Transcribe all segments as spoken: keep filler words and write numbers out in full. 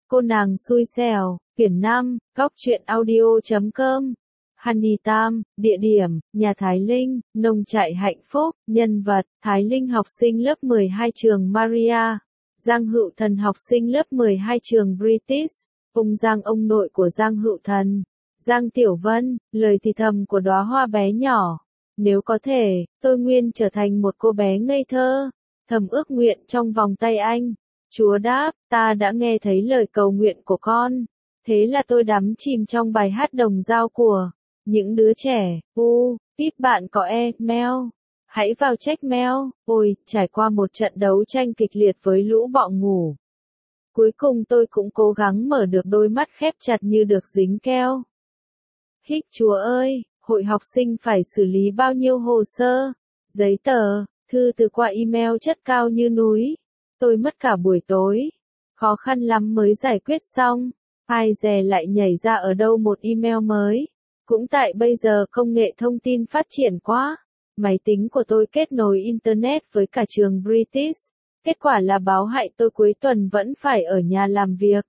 Cô nàng xui xẻo, quyển năm, góc truyện audio chấm com. Honey Tam, địa điểm, nhà Thái Linh, nông trại hạnh phúc, nhân vật, Thái Linh học sinh lớp mười hai trường Maria, Giang Hữu Thần học sinh lớp mười hai trường British, ông Giang ông nội của Giang Hữu Thần, Giang Tiểu Vân, lời thì thầm của đóa hoa bé nhỏ. Nếu có thể, tôi nguyện trở thành một cô bé ngây thơ, thầm ước nguyện trong vòng tay anh. Chúa đáp, ta đã nghe thấy lời cầu nguyện của con. Thế là tôi đắm chìm trong bài hát đồng dao của những đứa trẻ. U, Pip bạn có email. Hãy vào check mail. Ôi, trải qua một trận đấu tranh kịch liệt với lũ bọ ngủ. Cuối cùng tôi cũng cố gắng mở được đôi mắt khép chặt như được dính keo. Hích Chúa ơi, hội học sinh phải xử lý bao nhiêu hồ sơ, giấy tờ, thư từ qua email chất cao như núi. Tôi mất cả buổi tối. Khó khăn lắm mới giải quyết xong. Ai dè lại nhảy ra ở đâu một email mới. Cũng tại bây giờ công nghệ thông tin phát triển quá. Máy tính của tôi kết nối Internet với cả trường British. Kết quả là báo hại tôi cuối tuần vẫn phải ở nhà làm việc.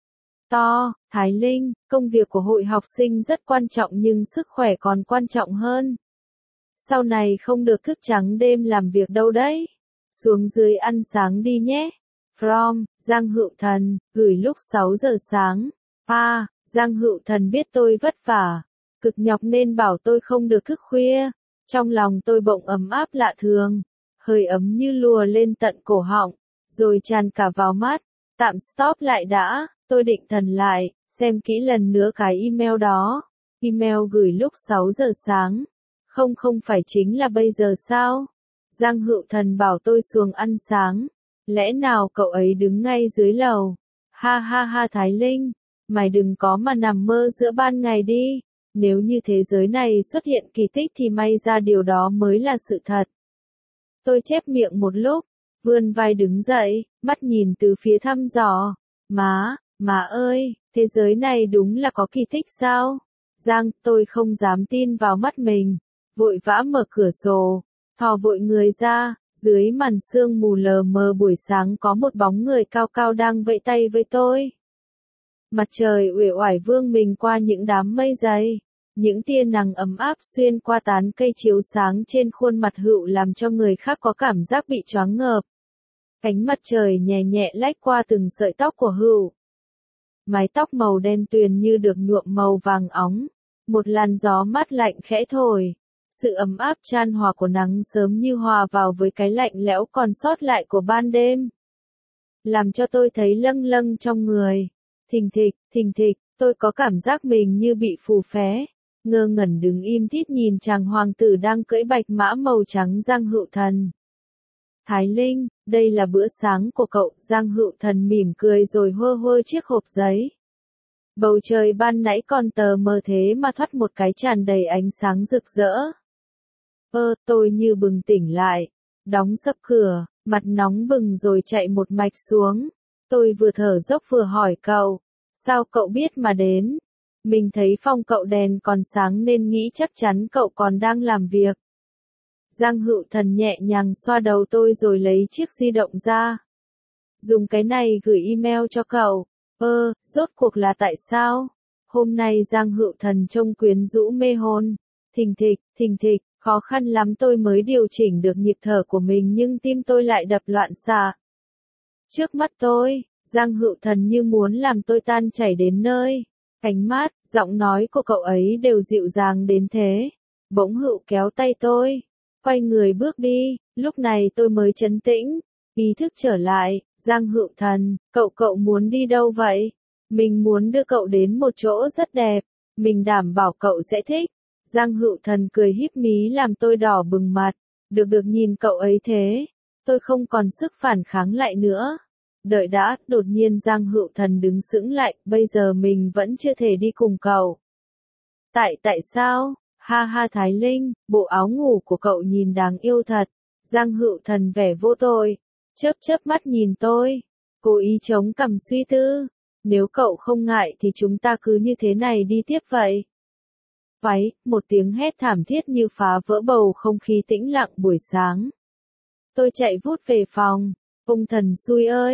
To, Thái Linh, công việc của hội học sinh rất quan trọng nhưng sức khỏe còn quan trọng hơn. Sau này không được thức trắng đêm làm việc đâu đấy. Xuống dưới ăn sáng đi nhé. From, Giang Hữu Thần, gửi lúc sáu giờ sáng. À, Giang Hữu Thần biết tôi vất vả, cực nhọc nên bảo tôi không được thức khuya. Trong lòng tôi bỗng ấm áp lạ thường, hơi ấm như lùa lên tận cổ họng, rồi tràn cả vào mắt. Tạm stop lại đã, tôi định thần lại, xem kỹ lần nữa cái email đó. Email gửi lúc sáu giờ sáng. Không không phải chính là bây giờ sao? Giang Hữu Thần bảo tôi xuống ăn sáng. Lẽ nào cậu ấy đứng ngay dưới lầu? Ha ha ha Thái Linh, mày đừng có mà nằm mơ giữa ban ngày đi. Nếu như thế giới này xuất hiện kỳ tích thì may ra điều đó mới là sự thật. Tôi chép miệng một lúc, vươn vai đứng dậy, mắt nhìn từ phía thăm dò. Má, má ơi, thế giới này đúng là có kỳ tích sao? Giang, tôi không dám tin vào mắt mình. Vội vã mở cửa sổ. Thò vội người ra, dưới màn sương mù lờ mờ buổi sáng có một bóng người cao cao đang vẫy tay với tôi. Mặt trời uể oải vương mình qua những đám mây dày. Những tia nắng ấm áp xuyên qua tán cây chiếu sáng trên khuôn mặt Hữu làm cho người khác có cảm giác bị choáng ngợp. Ánh mặt trời nhẹ nhẹ lách qua từng sợi tóc của Hữu. Mái tóc màu đen tuyền như được nhuộm màu vàng óng. Một làn gió mát lạnh khẽ thổi. Sự ấm áp chan hòa của nắng sớm như hòa vào với cái lạnh lẽo còn sót lại của ban đêm. Làm cho tôi thấy lâng lâng trong người. Thình thịch, thình thịch, tôi có cảm giác mình như bị phù phé. Ngơ ngẩn đứng im thít nhìn chàng hoàng tử đang cưỡi bạch mã màu trắng Giang Hữu Thần. Thái Linh, đây là bữa sáng của cậu. Giang Hữu Thần mỉm cười rồi hơ hơ chiếc hộp giấy. Bầu trời ban nãy còn tờ mờ thế mà thoát một cái tràn đầy ánh sáng rực rỡ. Ơ, tôi như bừng tỉnh lại, đóng sập cửa, mặt nóng bừng rồi chạy một mạch xuống. Tôi vừa thở dốc vừa hỏi cậu, sao cậu biết mà đến? Mình thấy phòng cậu đèn còn sáng nên nghĩ chắc chắn cậu còn đang làm việc. Giang Hữu Thần nhẹ nhàng xoa đầu tôi rồi lấy chiếc di động ra. Dùng cái này gửi email cho cậu. Ơ, rốt cuộc là tại sao? Hôm nay Giang Hữu Thần trông quyến rũ mê hồn. Thình thịch, thình thịch, khó khăn lắm tôi mới điều chỉnh được nhịp thở của mình nhưng tim tôi lại đập loạn xạ. Trước mắt tôi, Giang Hữu Thần như muốn làm tôi tan chảy đến nơi. Ánh mắt, giọng nói của cậu ấy đều dịu dàng đến thế. Bỗng Hữu kéo tay tôi, quay người bước đi, lúc này tôi mới trấn tĩnh, ý thức trở lại. Giang Hữu Thần, cậu cậu muốn đi đâu vậy? Mình muốn đưa cậu đến một chỗ rất đẹp, mình đảm bảo cậu sẽ thích. Giang Hữu Thần cười híp mí làm tôi đỏ bừng mặt, được được nhìn cậu ấy thế, tôi không còn sức phản kháng lại nữa. Đợi đã, đột nhiên Giang Hữu Thần đứng sững lại, bây giờ mình vẫn chưa thể đi cùng cậu. Tại tại sao? Ha ha Thái Linh, bộ áo ngủ của cậu nhìn đáng yêu thật. Giang Hữu Thần vẻ vô tội, chớp chớp mắt nhìn tôi, cố ý chống cằm suy tư. Nếu cậu không ngại thì chúng ta cứ như thế này đi tiếp vậy. Váy, một tiếng hét thảm thiết như phá vỡ bầu không khí tĩnh lặng buổi sáng. Tôi chạy vút về phòng. Ông thần xui ơi,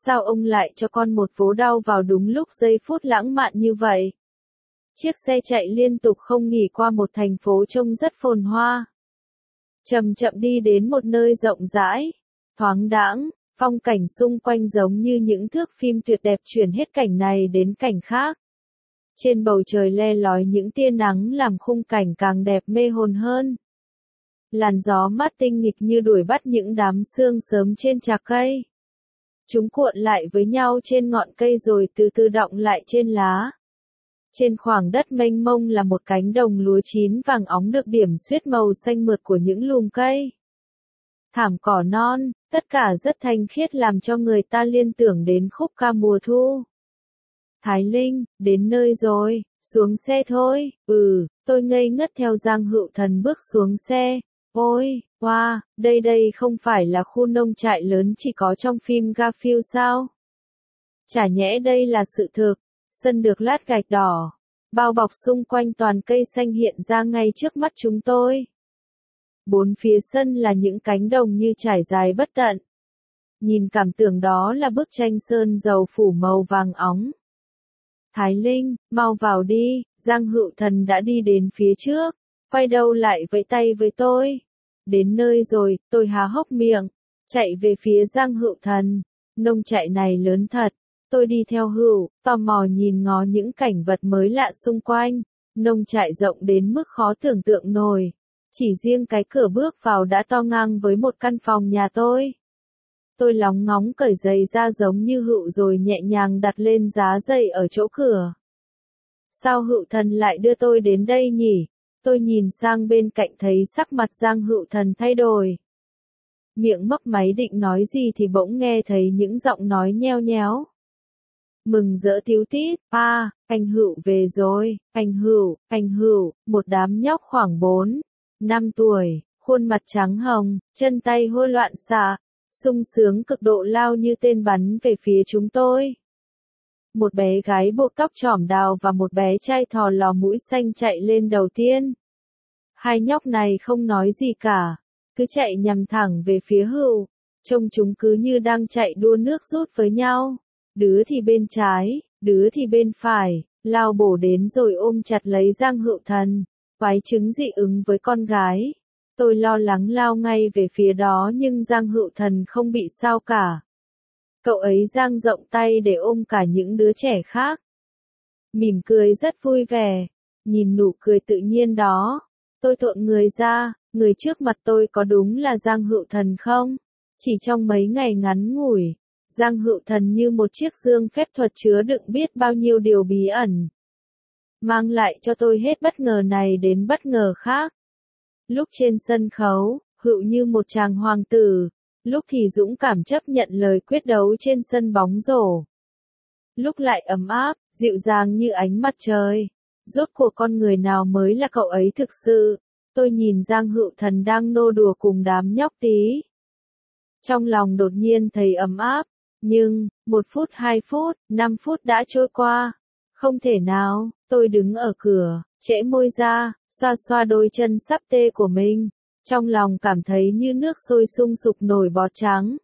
Sao ông lại cho con một vố đau vào đúng lúc giây phút lãng mạn như vậy? Chiếc xe chạy liên tục không nghỉ qua một thành phố trông rất phồn hoa. Chậm chậm đi đến một nơi rộng rãi, thoáng đãng, phong cảnh xung quanh giống như những thước phim tuyệt đẹp chuyển hết cảnh này đến cảnh khác. Trên bầu trời le lói những tia nắng làm khung cảnh càng đẹp mê hồn hơn. Làn gió mát tinh nghịch như đuổi bắt những đám sương sớm trên trạc cây. Chúng cuộn lại với nhau trên ngọn cây rồi từ từ đọng lại trên lá. Trên khoảng đất mênh mông là một cánh đồng lúa chín vàng óng được điểm xuyết màu xanh mượt của những lùm cây. Thảm cỏ non, tất cả rất thanh khiết làm cho người ta liên tưởng đến khúc ca mùa thu. Thái Linh, đến nơi rồi, xuống xe thôi. Ừ, tôi ngây ngất theo Giang Hữu Thần bước xuống xe. Ôi, wow, đây đây không phải là khu nông trại lớn chỉ có trong phim Garfield sao? Chả nhẽ đây là sự thực. Sân được lát gạch đỏ, bao bọc xung quanh toàn cây xanh hiện ra ngay trước mắt chúng tôi. Bốn phía sân là những cánh đồng như trải dài bất tận. Nhìn cảm tưởng đó là bức tranh sơn dầu phủ màu vàng óng. Thái Linh, mau vào đi, Giang Hữu Thần đã đi đến phía trước, quay đầu lại vẫy tay với tôi. Đến nơi rồi, tôi há hốc miệng, chạy về phía Giang Hữu Thần. Nông trại này lớn thật. Tôi đi theo Hữu, tò mò nhìn ngó những cảnh vật mới lạ xung quanh. Nông trại rộng đến mức khó tưởng tượng nổi. Chỉ riêng cái cửa bước vào đã to ngang với một căn phòng nhà tôi. Tôi lóng ngóng cởi giày ra giống như Hữu rồi nhẹ nhàng đặt lên giá giày ở chỗ cửa. Sao Hữu Thần lại đưa tôi đến đây nhỉ? Tôi nhìn sang bên cạnh thấy sắc mặt Giang Hữu Thần thay đổi. Miệng mấp máy định nói gì thì bỗng nghe thấy những giọng nói nheo nhéo. Mừng rỡ tíu tít, à, anh Hữu về rồi, anh Hữu, anh Hữu, một đám nhóc khoảng bốn, năm tuổi, khuôn mặt trắng hồng, chân tay hô loạn xạ, sung sướng cực độ lao như tên bắn về phía chúng tôi. Một bé gái buộc tóc chỏm đào và một bé trai thò lò mũi xanh chạy lên đầu tiên. Hai nhóc này không nói gì cả, cứ chạy nhằm thẳng về phía Hữu, trông chúng cứ như đang chạy đua nước rút với nhau. Đứa thì bên trái, đứa thì bên phải, lao bổ đến rồi ôm chặt lấy Giang Hữu Thần, quái chứng dị ứng với con gái. Tôi lo lắng lao ngay về phía đó nhưng Giang Hữu Thần không bị sao cả. Cậu ấy dang rộng tay để ôm cả những đứa trẻ khác. Mỉm cười rất vui vẻ, nhìn nụ cười tự nhiên đó. Tôi thộn người ra, người trước mặt tôi có đúng là Giang Hữu Thần không? Chỉ trong mấy ngày ngắn ngủi, Giang Hữu Thần như một chiếc dương phép thuật chứa đựng biết bao nhiêu điều bí ẩn. Mang lại cho tôi hết bất ngờ này đến bất ngờ khác. Lúc trên sân khấu, Hữu như một chàng hoàng tử, lúc thì dũng cảm chấp nhận lời quyết đấu trên sân bóng rổ. Lúc lại ấm áp, dịu dàng như ánh mặt trời. Rốt cuộc con người nào mới là cậu ấy thực sự? Tôi nhìn Giang Hữu Thần đang nô đùa cùng đám nhóc tí. Trong lòng đột nhiên thấy ấm áp. Nhưng, một phút, hai phút, năm phút đã trôi qua. Không thể nào, tôi đứng ở cửa, trễ môi ra, xoa xoa đôi chân sắp tê của mình. Trong lòng cảm thấy như nước sôi sung sục nổi bọt trắng.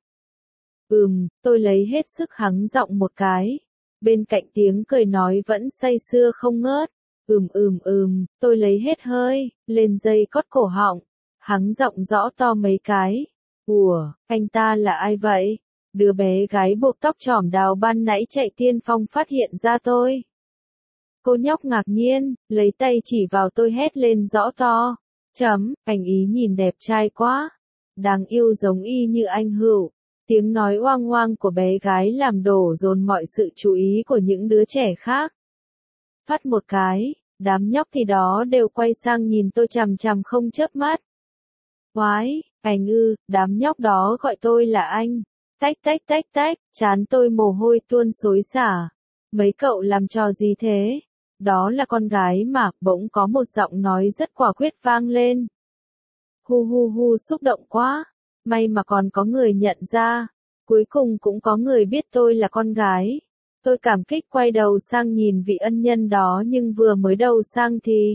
Ừm, tôi lấy hết sức hắng giọng một cái. Bên cạnh tiếng cười nói vẫn say sưa không ngớt. Ừm ừm ừm, tôi lấy hết hơi, lên dây cót cổ họng. Hắng giọng rõ to mấy cái. Ủa, anh ta là ai vậy? Đứa bé gái buộc tóc chỏm đào ban nãy chạy tiên phong phát hiện ra tôi. Cô nhóc ngạc nhiên, lấy tay chỉ vào tôi hét lên rõ to. Chấm, anh ý nhìn đẹp trai quá. Đáng yêu giống y như anh Hữu. Tiếng nói oang oang của bé gái làm đổ dồn mọi sự chú ý của những đứa trẻ khác. Phát một cái, đám nhóc thì đó đều quay sang nhìn tôi chằm chằm không chớp mắt. Oái, anh ư, đám nhóc đó gọi tôi là anh. Tách tách tách tách, chán tôi mồ hôi tuôn xối xả. Mấy cậu làm trò gì thế? Đó là con gái mà, bỗng có một giọng nói rất quả quyết vang lên. Hu hu hu xúc động quá. May mà còn có người nhận ra. Cuối cùng cũng có người biết tôi là con gái. Tôi cảm kích quay đầu sang nhìn vị ân nhân đó nhưng vừa mới đầu sang thì...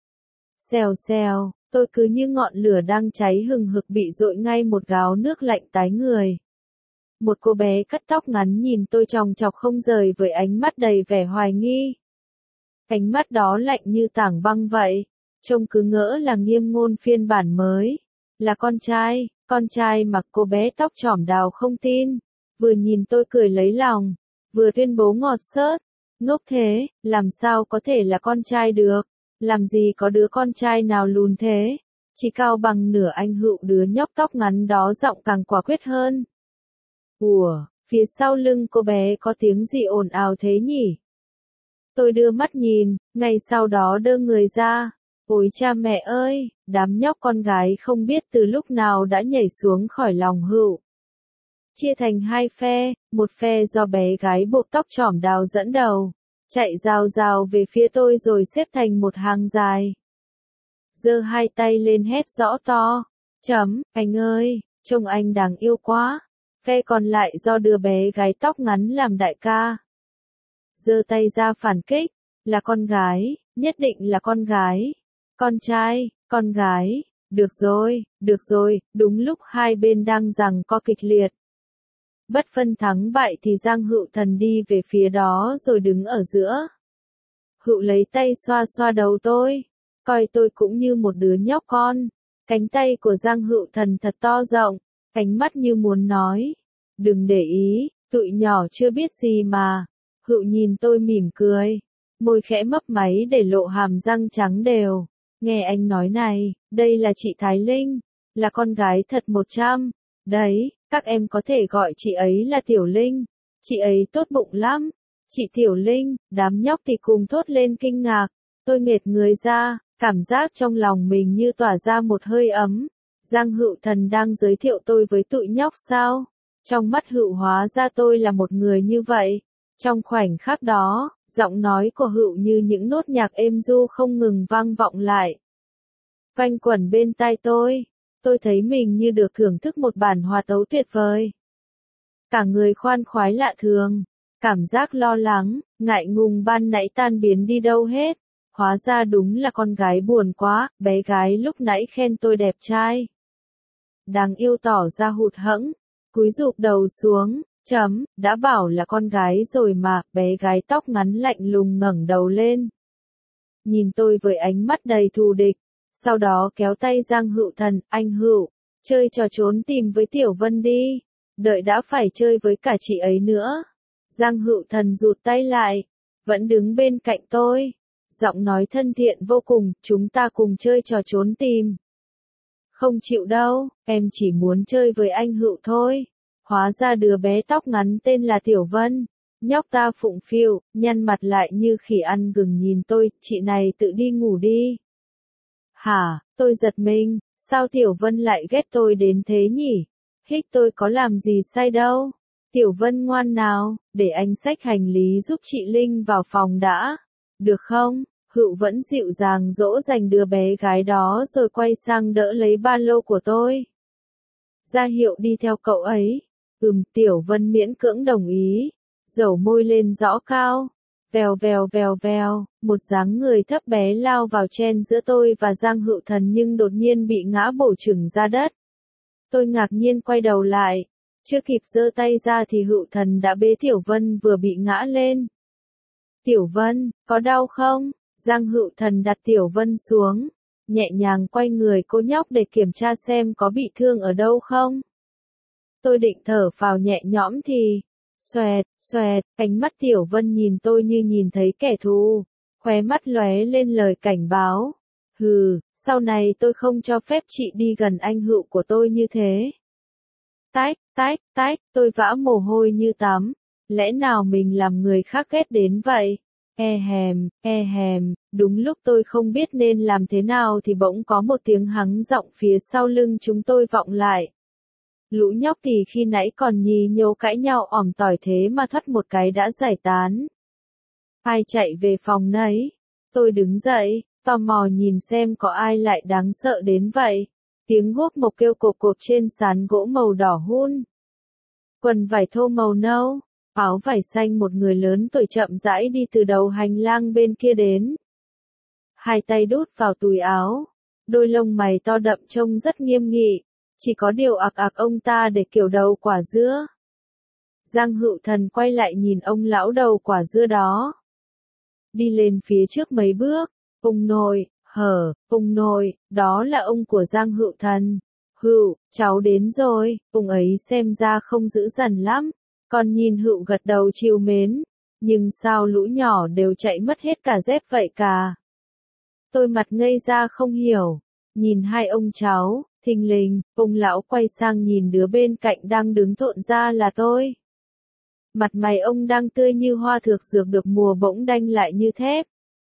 Xèo xèo, tôi cứ như ngọn lửa đang cháy hừng hực bị dội ngay một gáo nước lạnh tái người. Một cô bé cắt tóc ngắn nhìn tôi chòng chọc không rời với ánh mắt đầy vẻ hoài nghi. Ánh mắt đó lạnh như tảng băng vậy, trông cứ ngỡ là Nghiêm Ngôn phiên bản mới. Là con trai, con trai mà cô bé tóc trỏm đào không tin. Vừa nhìn tôi cười lấy lòng, vừa tuyên bố ngọt xớt. Ngốc thế, làm sao có thể là con trai được? Làm gì có đứa con trai nào lùn thế? Chỉ cao bằng nửa anh Hữu, đứa nhóc tóc ngắn đó giọng càng quả quyết hơn. Ủa, phía sau lưng cô bé có tiếng gì ồn ào thế nhỉ? Tôi đưa mắt nhìn, ngay sau đó đơ người ra. Ôi cha mẹ ơi, đám nhóc con gái không biết từ lúc nào đã nhảy xuống khỏi lòng Hữu. Chia thành hai phe, một phe do bé gái buộc tóc trỏm đào dẫn đầu, chạy rào rào về phía tôi rồi xếp thành một hàng dài. Giơ hai tay lên hét rõ to, chấm, anh ơi, trông anh đáng yêu quá. Phe còn lại do đứa bé gái tóc ngắn làm đại ca. Giơ tay ra phản kích, là con gái, nhất định là con gái. Con trai, con gái, được rồi, được rồi, đúng lúc hai bên đang giằng co kịch liệt. Bất phân thắng bại thì Giang Hữu Thần đi về phía đó rồi đứng ở giữa. Hữu lấy tay xoa xoa đầu tôi, coi tôi cũng như một đứa nhóc con. Cánh tay của Giang Hữu Thần thật to rộng, ánh mắt như muốn nói, đừng để ý, tụi nhỏ chưa biết gì mà. Hữu nhìn tôi mỉm cười, môi khẽ mấp máy để lộ hàm răng trắng đều. Nghe anh nói này, đây là chị Thái Linh, là con gái thật một trăm. Đấy, các em có thể gọi chị ấy là Tiểu Linh. Chị ấy tốt bụng lắm. Chị Tiểu Linh, đám nhóc thì cùng thốt lên kinh ngạc. Tôi nghệt người ra, cảm giác trong lòng mình như tỏa ra một hơi ấm. Giang Hữu Thần đang giới thiệu tôi với tụi nhóc sao? Trong mắt Hữu hóa ra tôi là một người như vậy. Trong khoảnh khắc đó, giọng nói của Hữu như những nốt nhạc êm ru không ngừng vang vọng lại. Quanh quẩn bên tai tôi, tôi thấy mình như được thưởng thức một bản hòa tấu tuyệt vời. Cả người khoan khoái lạ thường, cảm giác lo lắng, ngại ngùng ban nãy tan biến đi đâu hết. Hóa ra đúng là con gái buồn quá, bé gái lúc nãy khen tôi đẹp trai. Đáng yêu tỏ ra hụt hẫng, cúi rụp đầu xuống, chấm, đã bảo là con gái rồi mà, bé gái tóc ngắn lạnh lùng ngẩng đầu lên. Nhìn tôi với ánh mắt đầy thù địch, sau đó kéo tay Giang Hữu Thần, anh Hữu, chơi trò trốn tìm với Tiểu Vân đi, đợi đã phải chơi với cả chị ấy nữa. Giang Hữu Thần rụt tay lại, vẫn đứng bên cạnh tôi, giọng nói thân thiện vô cùng, chúng ta cùng chơi trò trốn tìm. Không chịu đâu, em chỉ muốn chơi với anh Hữu thôi. Hóa ra đứa bé tóc ngắn tên là Tiểu Vân. Nhóc ta phụng phịu, nhăn mặt lại như khỉ ăn gừng nhìn tôi, chị này tự đi ngủ đi. Hả, tôi giật mình, sao Tiểu Vân lại ghét tôi đến thế nhỉ? Hích tôi có làm gì sai đâu. Tiểu Vân ngoan nào, để anh xách hành lý giúp chị Linh vào phòng đã. Được không? Hữu vẫn dịu dàng dỗ dành đứa bé gái đó rồi quay sang đỡ lấy ba lô của tôi. Ra hiệu đi theo cậu ấy. Ừm, Tiểu Vân miễn cưỡng đồng ý. Dẩu môi lên rõ cao. Vèo vèo vèo vèo, một dáng người thấp bé lao vào chen giữa tôi và Giang Hữu Thần nhưng đột nhiên bị ngã bổ chừng ra đất. Tôi ngạc nhiên quay đầu lại. Chưa kịp giơ tay ra thì Hữu Thần đã bế Tiểu Vân vừa bị ngã lên. Tiểu Vân, có đau không? Giang Hữu Thần đặt Tiểu Vân xuống, nhẹ nhàng quay người cô nhóc để kiểm tra xem có bị thương ở đâu không. Tôi định thở phào nhẹ nhõm thì, xoẹt, xoẹt, ánh mắt Tiểu Vân nhìn tôi như nhìn thấy kẻ thù, khóe mắt lóe lên lời cảnh báo. Hừ, sau này tôi không cho phép chị đi gần anh Hữu của tôi như thế. Tách, tách, tách, tôi vã mồ hôi như tắm. Lẽ nào mình làm người khác ghét đến vậy? E hèm, e hèm, đúng lúc tôi không biết nên làm thế nào thì bỗng có một tiếng hắng giọng phía sau lưng chúng tôi vọng lại. Lũ nhóc thì khi nãy còn nhì nhố cãi nhau ỏm tỏi thế mà thoắt một cái đã giải tán. Ai chạy về phòng nấy? Tôi đứng dậy, tò mò nhìn xem có ai lại đáng sợ đến vậy. Tiếng guốc mộc kêu cộp cộp trên sàn gỗ màu đỏ hun. Quần vải thô màu nâu, áo vải xanh, một người lớn tuổi chậm rãi đi từ đầu hành lang bên kia đến. Hai tay đút vào túi áo, đôi lông mày to đậm trông rất nghiêm nghị, chỉ có điều ạc ạc ông ta để kiểu đầu quả dứa. Giang Hữu Thần quay lại nhìn ông lão đầu quả dưa đó. Đi lên phía trước mấy bước, ông nội, hở, ông nội, đó là ông của Giang Hữu Thần. Hữu, cháu đến rồi, ông ấy xem ra không dữ dằn lắm. Còn nhìn Hữu gật đầu trìu mến. Nhưng sao lũ nhỏ đều chạy mất hết cả dép vậy cả? Tôi mặt ngây ra không hiểu. Nhìn hai ông cháu, thình lình, ông lão quay sang nhìn đứa bên cạnh đang đứng thộn ra là tôi. Mặt mày ông đang tươi như hoa thược dược được mùa bỗng đanh lại như thép.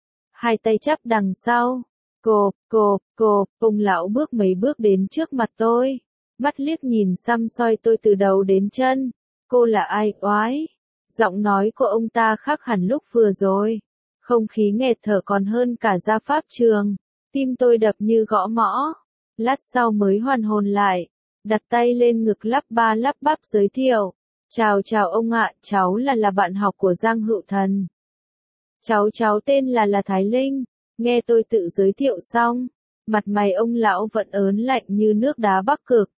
Hai tay chắp đằng sau. Cộp, cộp, cộp, ông lão bước mấy bước đến trước mặt tôi. Mắt liếc nhìn xăm soi tôi từ đầu đến chân. Cô là ai oái? Giọng nói của ông ta khác hẳn lúc vừa rồi. Không khí nghẹt thở còn hơn cả ra pháp trường. Tim tôi đập như gõ mõ. Lát sau mới hoàn hồn lại. Đặt tay lên ngực lắp ba lắp bắp giới thiệu. Chào chào ông ạ, cháu là là bạn học của Giang Hữu Thần. Cháu cháu tên là là Thái Linh. Nghe tôi tự giới thiệu xong, mặt mày ông lão vẫn ớn lạnh như nước đá Bắc Cực.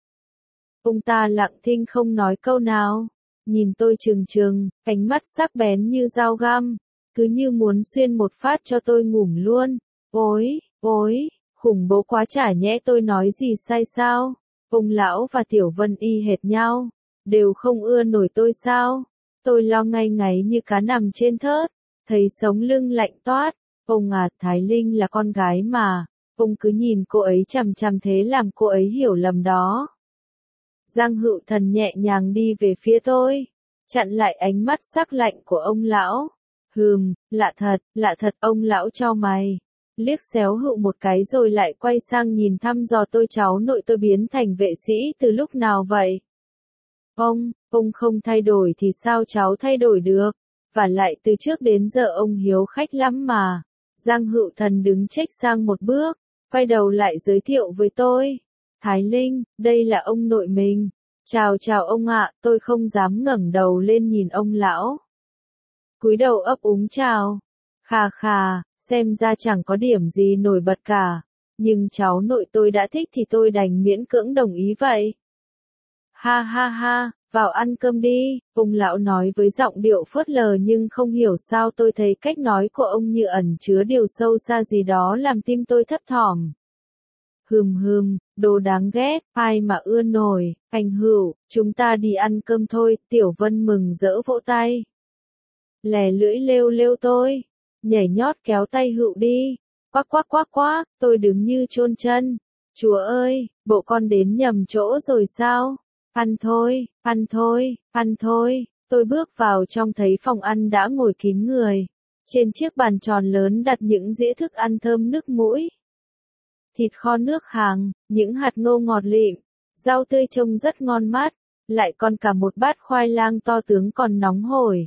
Ông ta lặng thinh không nói câu nào, nhìn tôi trừng trừng, ánh mắt sắc bén như dao găm, cứ như muốn xuyên một phát cho tôi ngủm luôn. Ôi, ôi, khủng bố quá chả nhẽ tôi nói gì sai sao? Ông lão và Tiểu Vân y hệt nhau, đều không ưa nổi tôi sao? Tôi lo ngay ngáy như cá nằm trên thớt, thấy sống lưng lạnh toát. Ông à, Thái Linh là con gái mà, ông cứ nhìn cô ấy chằm chằm thế làm cô ấy hiểu lầm đó. Giang Hữu Thần nhẹ nhàng đi về phía tôi, chặn lại ánh mắt sắc lạnh của ông lão. Hừm, lạ thật, lạ thật, ông lão chau mày, liếc xéo Hữu một cái rồi lại quay sang nhìn thăm dò tôi, cháu nội tôi biến thành vệ sĩ từ lúc nào vậy? Ông, ông không thay đổi thì sao cháu thay đổi được? Và lại từ trước đến giờ ông hiếu khách lắm mà. Giang Hữu Thần đứng chếch sang một bước, quay đầu lại giới thiệu với tôi. Thái Linh, đây là ông nội mình. Chào chào ông ạ, tôi không dám ngẩng đầu lên nhìn ông lão. Cúi đầu ấp úng chào. Khà khà, xem ra chẳng có điểm gì nổi bật cả. Nhưng cháu nội tôi đã thích thì tôi đành miễn cưỡng đồng ý vậy. Ha ha ha, vào ăn cơm đi, ông lão nói với giọng điệu phớt lờ nhưng không hiểu sao tôi thấy cách nói của ông như ẩn chứa điều sâu xa gì đó làm tim tôi thấp thỏm. Hừm hừm, đồ đáng ghét, ai mà ưa nổi, anh Hữu, chúng ta đi ăn cơm thôi, Tiểu Vân mừng rỡ vỗ tay. Lè lưỡi lêu lêu tôi, nhảy nhót kéo tay Hữu đi, quắc quắc quắc quắc, tôi đứng như chôn chân. Chúa ơi, bộ con đến nhầm chỗ rồi sao? Ăn thôi, ăn thôi, ăn thôi, tôi bước vào trong thấy phòng ăn đã ngồi kín người. Trên chiếc bàn tròn lớn đặt những dĩa thức ăn thơm nức mũi. Thịt kho nước hàng, những hạt ngô ngọt lịm, rau tươi trông rất ngon mắt, lại còn cả một bát khoai lang to tướng còn nóng hổi.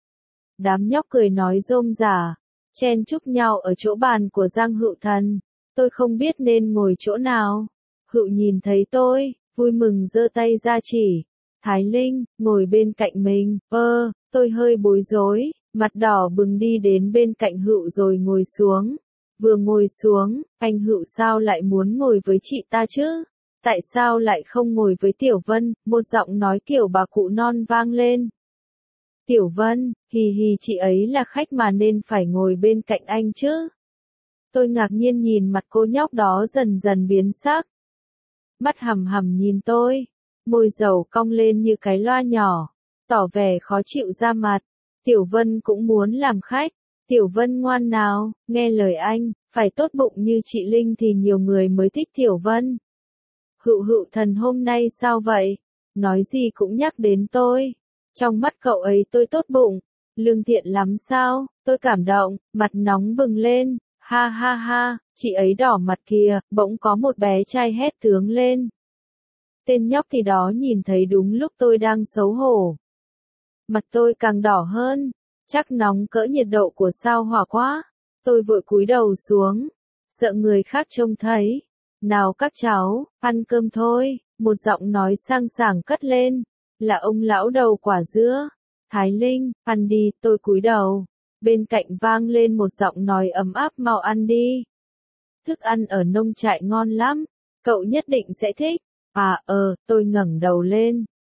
Đám nhóc cười nói rôm rả, chen chúc nhau ở chỗ bàn của Giang Hữu Thần. Tôi không biết nên ngồi chỗ nào. Hữu nhìn thấy tôi, vui mừng giơ tay ra chỉ. Thái Linh, ngồi bên cạnh mình. Ơ, tôi hơi bối rối, mặt đỏ bừng đi đến bên cạnh Hữu rồi ngồi xuống. Vừa ngồi xuống, anh Hữu sao lại muốn ngồi với chị ta chứ? Tại sao lại không ngồi với Tiểu Vân? Một giọng nói kiểu bà cụ non vang lên. Tiểu Vân, hì hì, chị ấy là khách mà nên phải ngồi bên cạnh anh chứ. Tôi ngạc nhiên nhìn mặt cô nhóc đó dần dần biến sắc. Mắt hằm hằm nhìn tôi, môi dầu cong lên như cái loa nhỏ, tỏ vẻ khó chịu ra mặt. Tiểu Vân cũng muốn làm khách. Tiểu Vân ngoan nào, nghe lời anh, phải tốt bụng như chị Linh thì nhiều người mới thích Tiểu Vân. Hữu Hữu Thần hôm nay sao vậy? Nói gì cũng nhắc đến tôi. Trong mắt cậu ấy tôi tốt bụng, lương thiện lắm sao? Tôi cảm động, mặt nóng bừng lên. Ha ha ha, chị ấy đỏ mặt kìa, bỗng có một bé trai hét tướng lên. Tên nhóc thì đó nhìn thấy đúng lúc tôi đang xấu hổ. Mặt tôi càng đỏ hơn, chắc nóng cỡ nhiệt độ của sao hỏa quá. Tôi vội cúi đầu xuống, sợ người khác trông thấy. Nào các cháu, ăn cơm thôi, một giọng nói sang sảng cất lên, là ông lão đầu quả dứa. Thái Linh, ăn đi, tôi cúi đầu. Bên cạnh vang lên một giọng nói ấm áp, mau ăn đi. Thức ăn ở nông trại ngon lắm, cậu nhất định sẽ thích. À ờ, tôi ngẩng đầu lên,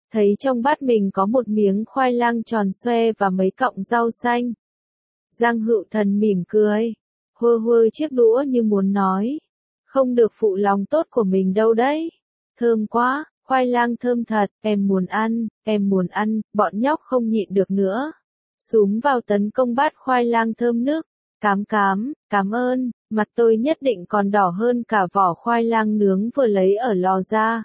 thấy trong bát mình có một miếng khoai lang tròn xoe và mấy cọng rau xanh. Giang Hữu Thần mỉm cười, hơ hơ chiếc đũa như muốn nói, không được phụ lòng tốt của mình đâu đấy. Thơm quá, khoai lang thơm thật, em muốn ăn, em muốn ăn, bọn nhóc không nhịn được nữa. Xúm vào tấn công bát khoai lang thơm nức, cám cám, cảm ơn, mặt tôi nhất định còn đỏ hơn cả vỏ khoai lang nướng vừa lấy ở lò ra.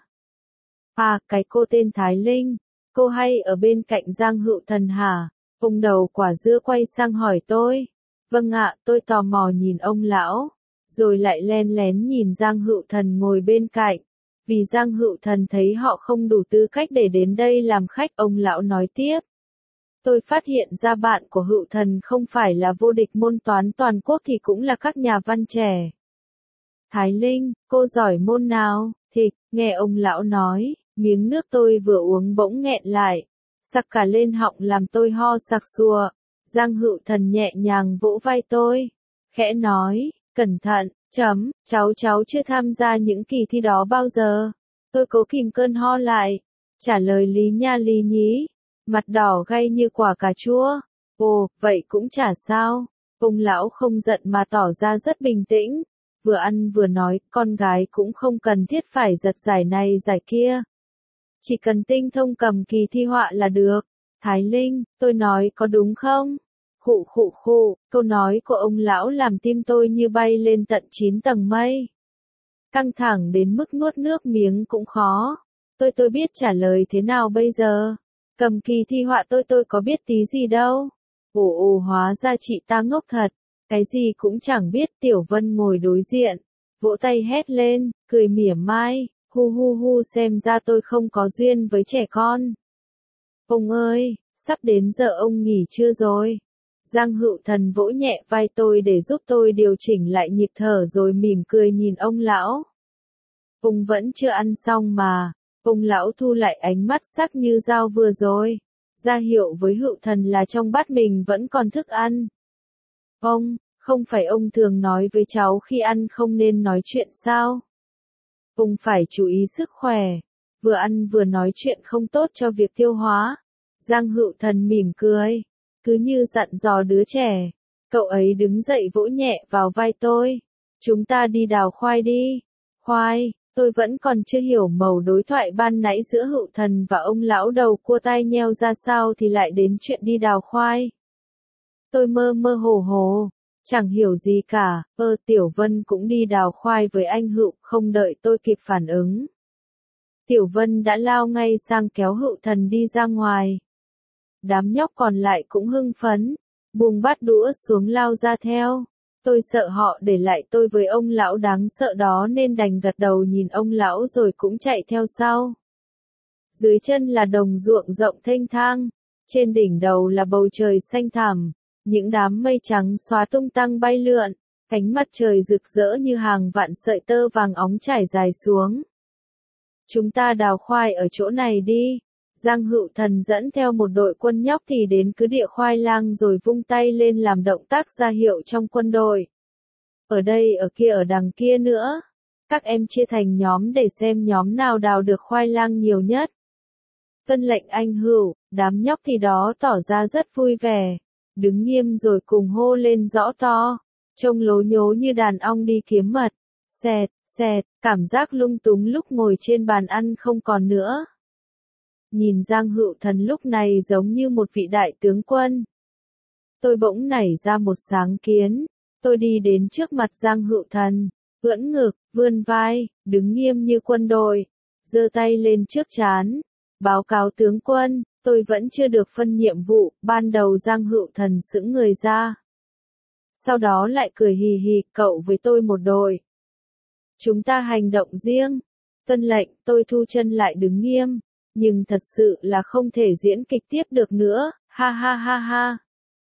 À, cái cô tên Thái Linh, cô hay ở bên cạnh Giang Hữu Thần hả? Ông đầu quả dưa quay sang hỏi tôi. Vâng ạ, tôi tò mò nhìn ông lão, rồi lại len lén nhìn Giang Hữu Thần ngồi bên cạnh. Vì Giang Hữu Thần thấy họ không đủ tư cách để đến đây làm khách, ông lão nói tiếp. Tôi phát hiện ra bạn của Hữu Thần không phải là vô địch môn toán toàn quốc thì cũng là các nhà văn trẻ. Thái Linh, cô giỏi môn nào? Thịch, nghe ông lão nói, miếng nước tôi vừa uống bỗng nghẹn lại, sặc cả lên họng làm tôi ho sặc sùa. Giang Hữu Thần nhẹ nhàng vỗ vai tôi, khẽ nói, cẩn thận, chấm, cháu cháu chưa tham gia những kỳ thi đó bao giờ. Tôi cố kìm cơn ho lại, trả lời lý nha lý nhí, mặt đỏ gay như quả cà chua. Ồ, vậy cũng chả sao. Ông lão không giận mà tỏ ra rất bình tĩnh, vừa ăn vừa nói, con gái cũng không cần thiết phải giật giải này giải kia. Chỉ cần tinh thông cầm kỳ thi họa là được. Thái Linh, tôi nói có đúng không? Khụ khụ khụ, câu nói của ông lão làm tim tôi như bay lên tận chín tầng mây. Căng thẳng đến mức nuốt nước miếng cũng khó. Tôi tôi biết trả lời thế nào bây giờ? Cầm kỳ thi họa tôi tôi có biết tí gì đâu. Ồ ồ hóa ra chị ta ngốc thật. Cái gì cũng chẳng biết. Tiểu Vân ngồi đối diện, vỗ tay hét lên, cười mỉa mai, hu hu hu xem ra tôi không có duyên với trẻ con. Ông ơi, sắp đến giờ ông nghỉ trưa rồi. Giang Hữu Thần vỗ nhẹ vai tôi để giúp tôi điều chỉnh lại nhịp thở rồi mỉm cười nhìn ông lão. Ông vẫn chưa ăn xong mà. Ông lão thu lại ánh mắt sắc như dao vừa rồi, ra hiệu với Hữu Thần là trong bát mình vẫn còn thức ăn. Ông, không phải ông thường nói với cháu khi ăn không nên nói chuyện sao? Ông phải chú ý sức khỏe, vừa ăn vừa nói chuyện không tốt cho việc tiêu hóa. Giang Hữu Thần mỉm cười, cứ như dặn dò đứa trẻ. Cậu ấy đứng dậy vỗ nhẹ vào vai tôi. Chúng ta đi đào khoai đi. Khoai. Tôi vẫn còn chưa hiểu mẩu đối thoại ban nãy giữa Hữu Thần và ông lão đầu cua tai nheo ra sao thì lại đến chuyện đi đào khoai. Tôi mơ mơ hồ hồ, chẳng hiểu gì cả. Ơ, Tiểu Vân cũng đi đào khoai với anh Hữu, không đợi tôi kịp phản ứng. Tiểu Vân đã lao ngay sang kéo Hữu Thần đi ra ngoài. Đám nhóc còn lại cũng hưng phấn, buông bát đũa xuống lao ra theo. Tôi sợ họ để lại tôi với ông lão đáng sợ đó nên đành gật đầu nhìn ông lão rồi cũng chạy theo sau. Dưới chân là đồng ruộng rộng thênh thang, trên đỉnh đầu là bầu trời xanh thẳm, những đám mây trắng xóa tung tăng bay lượn, ánh mặt trời rực rỡ như hàng vạn sợi tơ vàng óng trải dài xuống. Chúng ta đào khoai ở chỗ này đi. Giang Hữu Thần dẫn theo một đội quân nhóc thì đến cứ địa khoai lang rồi vung tay lên làm động tác ra hiệu trong quân đội. Ở đây ở kia ở đằng kia nữa. Các em chia thành nhóm để xem nhóm nào đào được khoai lang nhiều nhất. Tuân lệnh anh Hữu, đám nhóc thì đó tỏ ra rất vui vẻ. Đứng nghiêm rồi cùng hô lên rõ to. Trông lố nhố như đàn ong đi kiếm mật. Xẹt, xẹt, cảm giác lung túng lúc ngồi trên bàn ăn không còn nữa. Nhìn Giang Hữu Thần lúc này giống như một vị đại tướng quân. Tôi bỗng nảy ra một sáng kiến. Tôi đi đến trước mặt Giang Hữu Thần, ưỡn ngực, vươn vai, đứng nghiêm như quân đội, giơ tay lên trước trán. Báo cáo tướng quân, tôi vẫn chưa được phân nhiệm vụ. Ban đầu Giang Hữu Thần sững người ra. Sau đó lại cười hì hì, cậu với tôi một đội. Chúng ta hành động riêng. Tuân lệnh, tôi thu chân lại đứng nghiêm. Nhưng thật sự là không thể diễn kịch tiếp được nữa, ha ha ha ha.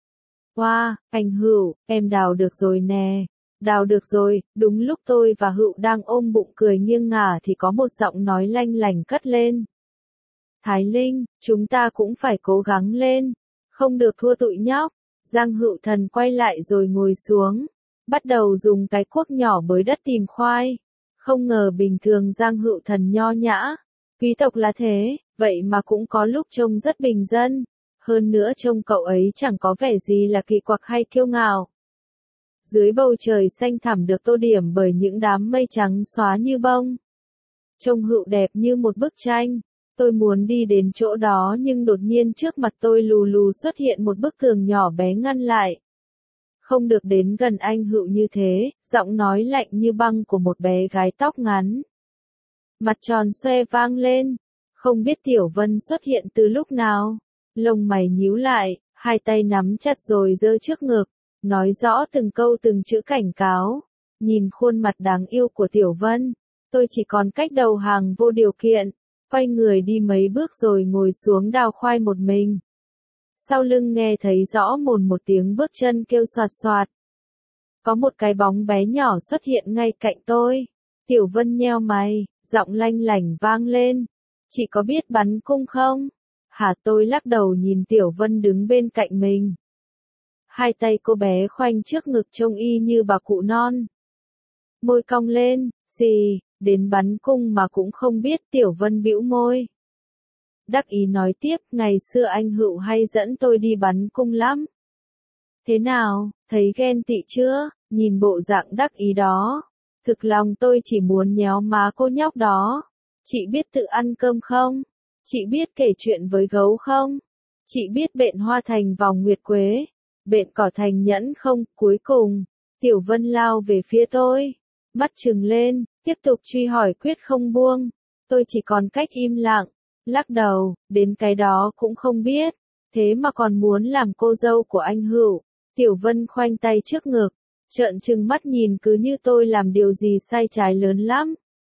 Wow, anh Hữu, em đào được rồi nè. Đào được rồi. Đúng lúc tôi và Hữu đang ôm bụng cười nghiêng ngả thì có một giọng nói lanh lành cất lên. Thái Linh, chúng ta cũng phải cố gắng lên. Không được thua tụi nhóc. Giang Hữu Thần quay lại rồi ngồi xuống. Bắt đầu dùng cái cuốc nhỏ bới đất tìm khoai. Không ngờ bình thường Giang Hữu Thần nho nhã. Quý tộc là thế, vậy mà cũng có lúc trông rất bình dân. Hơn nữa trông cậu ấy chẳng có vẻ gì là kỳ quặc hay kiêu ngạo. Dưới bầu trời xanh thẳm được tô điểm bởi những đám mây trắng xóa như bông. Trông Hựu đẹp như một bức tranh. Tôi muốn đi đến chỗ đó nhưng đột nhiên trước mặt tôi lù lù xuất hiện một bức tường nhỏ bé ngăn lại. Không được đến gần anh Hựu như thế, giọng nói lạnh như băng của một bé gái tóc ngắn. Mặt tròn xoe vang lên. Không biết Tiểu Vân xuất hiện từ lúc nào. Lông mày nhíu lại, hai tay nắm chặt rồi giơ trước ngực, nói rõ từng câu từng chữ cảnh cáo. Nhìn khuôn mặt đáng yêu của Tiểu Vân, tôi chỉ còn cách đầu hàng vô điều kiện, quay người đi mấy bước rồi ngồi xuống đào khoai một mình. Sau lưng nghe thấy rõ mồn một tiếng bước chân kêu soạt soạt. Có một cái bóng bé nhỏ xuất hiện ngay cạnh tôi. Tiểu Vân nheo mày, giọng lanh lảnh vang lên. Chị có biết bắn cung không? Hả? Tôi lắc đầu nhìn Tiểu Vân đứng bên cạnh mình. Hai tay cô bé khoanh trước ngực trông y như bà cụ non. Môi cong lên, gì, đến bắn cung mà cũng không biết. Tiểu Vân bĩu môi. Đắc ý nói tiếp, ngày xưa anh Hựu hay dẫn tôi đi bắn cung lắm. Thế nào, thấy ghen tị chưa? Nhìn bộ dạng đắc ý đó. Thực lòng tôi chỉ muốn nhéo má cô nhóc đó. Chị biết tự ăn cơm không? Chị biết kể chuyện với gấu không? Chị biết bện hoa thành vòng nguyệt quế, bện cỏ thành nhẫn không? Cuối cùng, Tiểu Vân lao về phía tôi, mắt trừng lên, tiếp tục truy hỏi quyết không buông. Tôi chỉ còn cách im lặng, lắc đầu, đến cái đó cũng không biết, thế mà còn muốn làm cô dâu của anh Hựu. Tiểu Vân khoanh tay trước ngực, trợn trừng mắt nhìn cứ như tôi làm điều gì sai trái lớn lắm.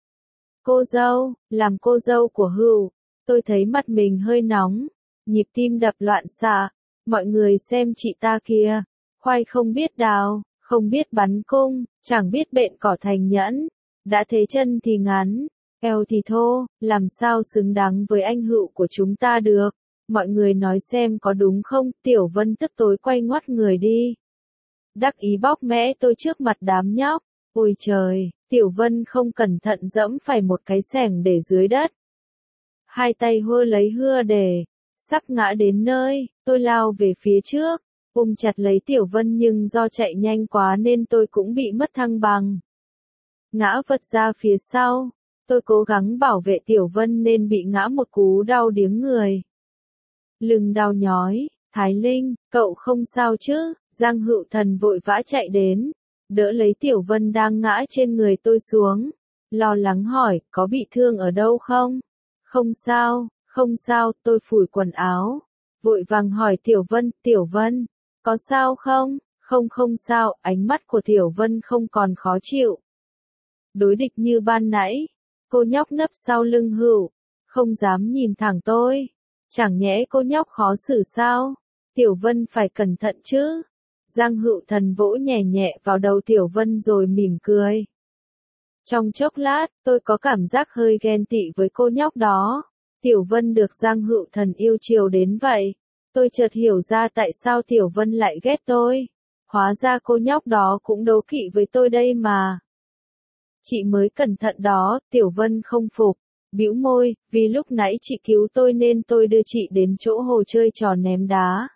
Cô dâu, làm cô dâu của Hựu. Tôi thấy mặt mình hơi nóng, nhịp tim đập loạn xạ. Mọi người xem chị ta kìa, khoai không biết đào, không biết bắn cung, chẳng biết bện cỏ thành nhẫn. Đã thế chân thì ngắn, eo thì thô, làm sao xứng đáng với anh Hựu của chúng ta được. Mọi người nói xem có đúng không? Tiểu Vân tức tối quay ngoắt người đi. Đắc ý bóc mẽ tôi trước mặt đám nhóc. Ôi trời, Tiểu Vân không cẩn thận dẫm phải một cái xẻng để dưới đất. Hai tay hơ lấy hưa để, sắp ngã đến nơi, tôi lao về phía trước, ôm chặt lấy Tiểu Vân nhưng do chạy nhanh quá nên tôi cũng bị mất thăng bằng. Ngã vật ra phía sau, tôi cố gắng bảo vệ Tiểu Vân nên bị ngã một cú đau điếng người. Lưng đau nhói, Thái Linh, cậu không sao chứ? Giang Hựu Thần vội vã chạy đến, đỡ lấy Tiểu Vân đang ngã trên người tôi xuống, lo lắng hỏi, có bị thương ở đâu không? Không sao, không sao, tôi phủi quần áo, vội vàng hỏi Tiểu Vân, Tiểu Vân, có sao không? Không không sao, ánh mắt của Tiểu Vân không còn khó chịu. Đối địch như ban nãy, cô nhóc nấp sau lưng Hựu, không dám nhìn thẳng tôi. Chẳng nhẽ cô nhóc khó xử sao? Tiểu Vân phải cẩn thận chứ. Giang Hựu Thần vỗ nhẹ nhẹ vào đầu Tiểu Vân rồi mỉm cười. Trong chốc lát, tôi có cảm giác hơi ghen tị với cô nhóc đó. Tiểu Vân được Giang Hựu Thần yêu chiều đến vậy. Tôi chợt hiểu ra tại sao Tiểu Vân lại ghét tôi. Hóa ra cô nhóc đó cũng đố kỵ với tôi đây mà. Chị mới cẩn thận đó, Tiểu Vân không phục, bĩu môi, vì lúc nãy chị cứu tôi nên tôi đưa chị đến chỗ hồ chơi trò ném đá.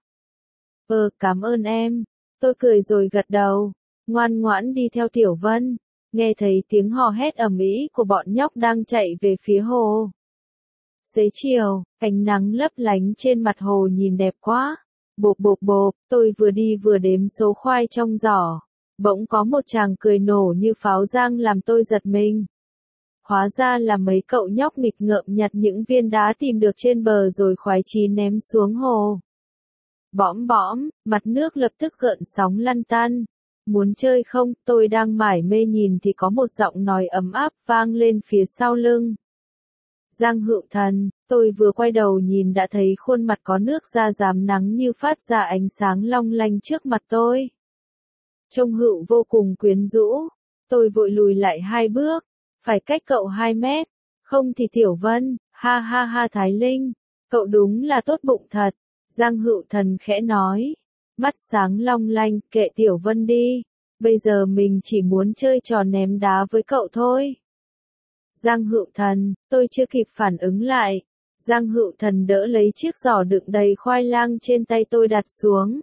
Ờ, cảm ơn em. Tôi cười rồi gật đầu, ngoan ngoãn đi theo Tiểu Vân. Nghe thấy tiếng hò hét ầm ĩ của bọn nhóc đang chạy về phía hồ. Xế chiều, ánh nắng lấp lánh trên mặt hồ nhìn đẹp quá. Bộp bộp bộp, tôi vừa đi vừa đếm số khoai trong giỏ. Bỗng có một chàng cười nổ như pháo giang làm tôi giật mình. Hóa ra là mấy cậu nhóc nghịch ngợm nhặt những viên đá tìm được trên bờ rồi khoái chí ném xuống hồ. Bõm bõm, mặt nước lập tức gợn sóng lăn tăn. Muốn chơi không? Tôi đang mải mê nhìn thì có một giọng nói ấm áp vang lên phía sau lưng. Giang Hựu Thần, tôi vừa quay đầu nhìn đã thấy khuôn mặt có nước da rám nắng như phát ra ánh sáng long lanh trước mặt tôi. Trông Hựu vô cùng quyến rũ, tôi vội lùi lại hai bước, phải cách cậu hai mét, không thì Tiểu Vân, ha ha ha Thái Linh, cậu đúng là tốt bụng thật, Giang Hựu Thần khẽ nói, mắt sáng long lanh, kệ Tiểu Vân đi, bây giờ mình chỉ muốn chơi trò ném đá với cậu thôi. Giang Hựu Thần, tôi chưa kịp phản ứng lại, Giang Hữu Thần đỡ lấy chiếc giỏ đựng đầy khoai lang trên tay tôi đặt xuống.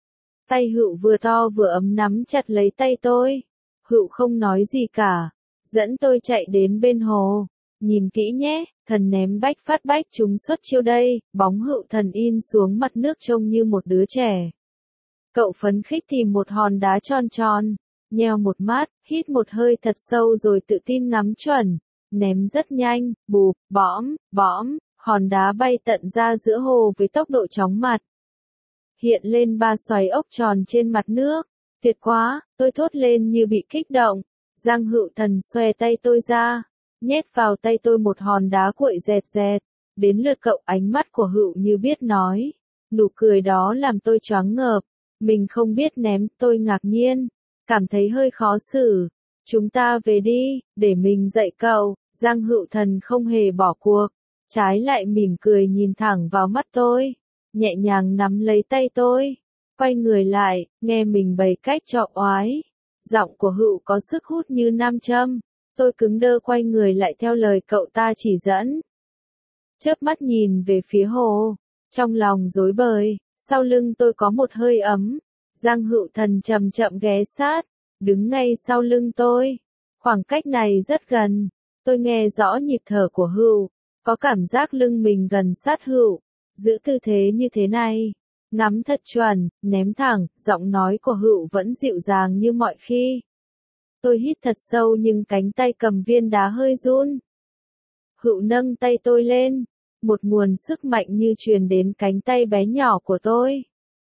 Tay Hữu vừa to vừa ấm nắm chặt lấy tay tôi. Hữu không nói gì cả, dẫn tôi chạy đến bên hồ. Nhìn kỹ nhé, thần ném bách phát bách chúng xuất chiêu đây, bóng Hữu Thần in xuống mặt nước trông như một đứa trẻ. Cậu phấn khích tìm một hòn đá tròn tròn, nheo một mắt, hít một hơi thật sâu rồi tự tin ngắm chuẩn, ném rất nhanh, bụp, bõm, bõm, hòn đá bay tận ra giữa hồ với tốc độ chóng mặt. Hiện lên ba xoáy ốc tròn trên mặt nước, tuyệt quá, tôi thốt lên như bị kích động. Giang Hữu Thần xòe tay tôi ra, nhét vào tay tôi một hòn đá cuội dẹt dẹt, đến lượt cậu. Ánh mắt của Hữu như biết nói, nụ cười đó làm tôi choáng ngợp, mình không biết ném, tôi ngạc nhiên, cảm thấy hơi khó xử. Chúng ta về đi, để mình dạy cậu. Giang Hữu Thần không hề bỏ cuộc, trái lại mỉm cười nhìn thẳng vào mắt tôi, nhẹ nhàng nắm lấy tay tôi, quay người lại, nghe mình bày cách trọ oái. Giọng của Hữu có sức hút như nam châm, tôi cứng đơ quay người lại theo lời cậu ta chỉ dẫn. Chớp mắt nhìn về phía hồ, trong lòng rối bời, sau lưng tôi có một hơi ấm. Giang Hữu Thần chậm chậm ghé sát, đứng ngay sau lưng tôi. Khoảng cách này rất gần, tôi nghe rõ nhịp thở của Hữu, có cảm giác lưng mình gần sát Hữu. Giữ tư thế như thế này, ngắm thật chuẩn, ném thẳng, giọng nói của Hữu vẫn dịu dàng như mọi khi. Tôi hít thật sâu nhưng cánh tay cầm viên đá hơi run. Hữu nâng tay tôi lên, một nguồn sức mạnh như truyền đến cánh tay bé nhỏ của tôi.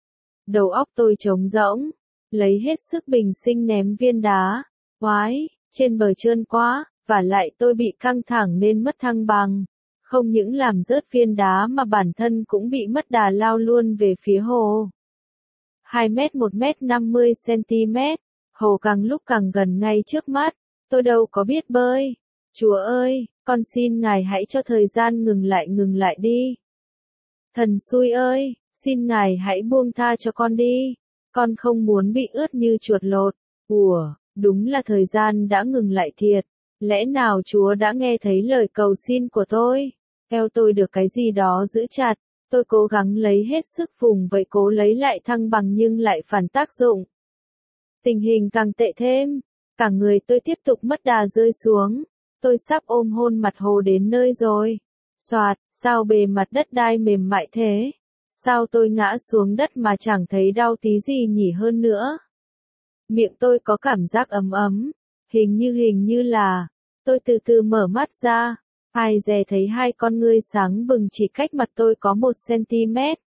Đầu óc tôi trống rỗng, lấy hết sức bình sinh ném viên đá. Oái, trên bờ trơn quá, vả lại tôi bị căng thẳng nên mất thăng bằng. Không những làm rớt viên đá mà bản thân cũng bị mất đà lao luôn về phía hồ. hai mét một mét năm mươi xăng-ti-mét, hồ càng lúc càng gần ngay trước mắt, tôi đâu có biết bơi. Chúa ơi, con xin Ngài hãy cho thời gian ngừng lại ngừng lại đi. Thần xui ơi, xin Ngài hãy buông tha cho con đi, con không muốn bị ướt như chuột lột. Ủa, đúng là thời gian đã ngừng lại thiệt. Lẽ nào Chúa đã nghe thấy lời cầu xin của tôi? Eo tôi được cái gì đó giữ chặt, tôi cố gắng lấy hết sức vùng vẫy cố lấy lại thăng bằng nhưng lại phản tác dụng. Tình hình càng tệ thêm, cả người tôi tiếp tục mất đà rơi xuống, tôi sắp ôm hôn mặt hồ đến nơi rồi. Xoạt, sao bề mặt đất đai mềm mại thế? Sao tôi ngã xuống đất mà chẳng thấy đau tí gì nhỉ hơn nữa? Miệng tôi có cảm giác ấm ấm. Hình như hình như là, tôi từ từ mở mắt ra, ai dè thấy hai con ngươi sáng bừng chỉ cách mặt tôi có một xăng-ti-mét.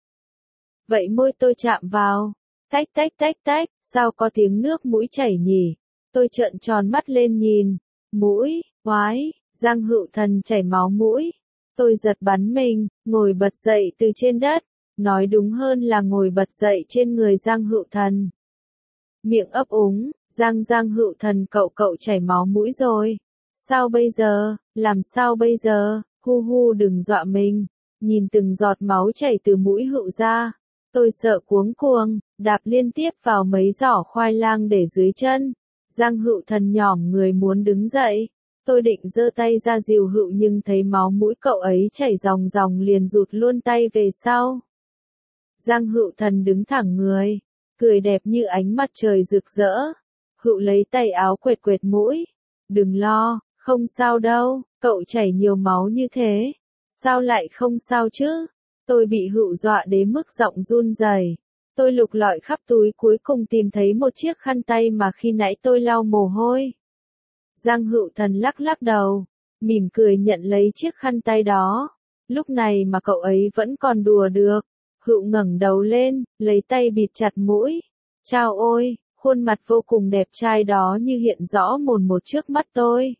Vậy môi tôi chạm vào, tách tách tách tách, sao có tiếng nước mũi chảy nhỉ? Tôi trợn tròn mắt lên nhìn, mũi, oái, Giang Hữu Thần chảy máu mũi. Tôi giật bắn mình, ngồi bật dậy từ trên đất, nói đúng hơn là ngồi bật dậy trên người Giang Hữu Thần. Miệng ấp úng. Giang Giang Hữu Thần cậu cậu chảy máu mũi rồi. Sao bây giờ, làm sao bây giờ, hu hu đừng dọa mình. Nhìn từng giọt máu chảy từ mũi Hữu ra. Tôi sợ cuống cuồng, đạp liên tiếp vào mấy giỏ khoai lang để dưới chân. Giang Hữu Thần nhỏm người muốn đứng dậy. Tôi định giơ tay ra dìu Hữu nhưng thấy máu mũi cậu ấy chảy ròng ròng liền rụt luôn tay về sau. Giang Hữu Thần đứng thẳng người, cười đẹp như ánh mặt trời rực rỡ. Hữu lấy tay áo quệt quệt mũi. Đừng lo, không sao đâu, cậu chảy nhiều máu như thế. Sao lại không sao chứ? Tôi bị Hữu dọa đến mức giọng run rẩy. Tôi lục lọi khắp túi cuối cùng tìm thấy một chiếc khăn tay mà khi nãy tôi lau mồ hôi. Giang Hữu Thần lắc lắc đầu, mỉm cười nhận lấy chiếc khăn tay đó. Lúc này mà cậu ấy vẫn còn đùa được. Hữu ngẩng đầu lên, lấy tay bịt chặt mũi. Chao ôi! Khuôn mặt vô cùng đẹp trai đó như hiện rõ mồn một trước mắt tôi.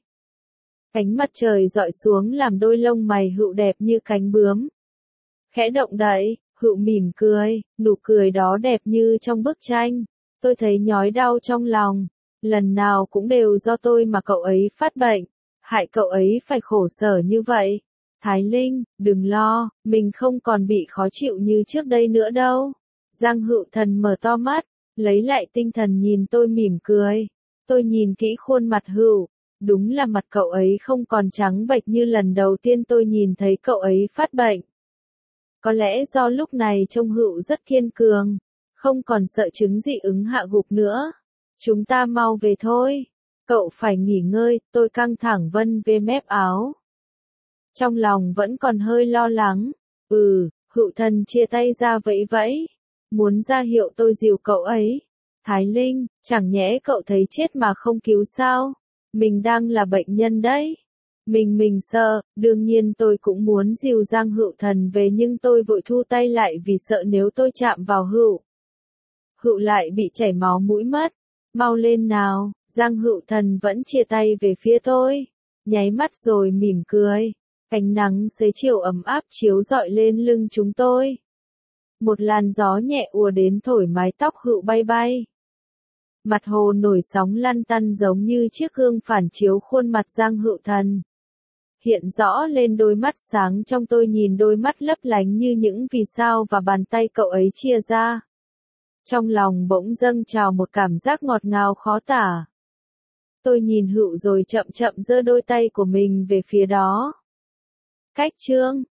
Ánh mặt trời dọi xuống làm đôi lông mày Hữu đẹp như cánh bướm. Khẽ động đậy, Hữu mỉm cười, nụ cười đó đẹp như trong bức tranh. Tôi thấy nhói đau trong lòng. Lần nào cũng đều do tôi mà cậu ấy phát bệnh. Hại cậu ấy phải khổ sở như vậy. Thái Linh, đừng lo, mình không còn bị khó chịu như trước đây nữa đâu. Giang Hữu Thần mở to mắt. Lấy lại tinh thần nhìn tôi mỉm cười. Tôi nhìn kỹ khuôn mặt Hữu, Đúng là mặt cậu ấy không còn trắng bệch như lần đầu tiên tôi nhìn thấy cậu ấy phát bệnh. Có lẽ do lúc này trông Hựu rất kiên cường, không còn sợ chứng dị ứng hạ gục nữa. Chúng ta mau về thôi. Cậu phải nghỉ ngơi, tôi căng thẳng vân về mép áo. Trong lòng vẫn còn hơi lo lắng. Ừ, Hựu Thần chia tay ra vẫy vẫy. Muốn ra hiệu tôi dìu cậu ấy. Thái Linh, chẳng nhẽ cậu thấy chết mà không cứu sao? Mình đang là bệnh nhân đấy. Mình mình sợ, đương nhiên tôi cũng muốn dìu Giang Hựu Thần về nhưng tôi vội thu tay lại vì sợ nếu tôi chạm vào Hựu. Hựu lại bị chảy máu mũi mất. Mau lên nào, Giang Hựu Thần vẫn chia tay về phía tôi. Nháy mắt rồi mỉm cười. Ánh nắng xế chiều ấm áp chiếu rọi lên lưng chúng tôi. Một làn gió nhẹ ùa đến thổi mái tóc Hựu bay bay. Mặt hồ nổi sóng lăn tăn giống như chiếc gương phản chiếu khuôn mặt Giang Hựu Thần. Hiện rõ lên đôi mắt sáng trong tôi nhìn đôi mắt lấp lánh như những vì sao và bàn tay cậu ấy chia ra. Trong lòng bỗng dâng trào một cảm giác ngọt ngào khó tả. Tôi nhìn Hựu rồi chậm chậm giơ đôi tay của mình về phía đó. Cách chương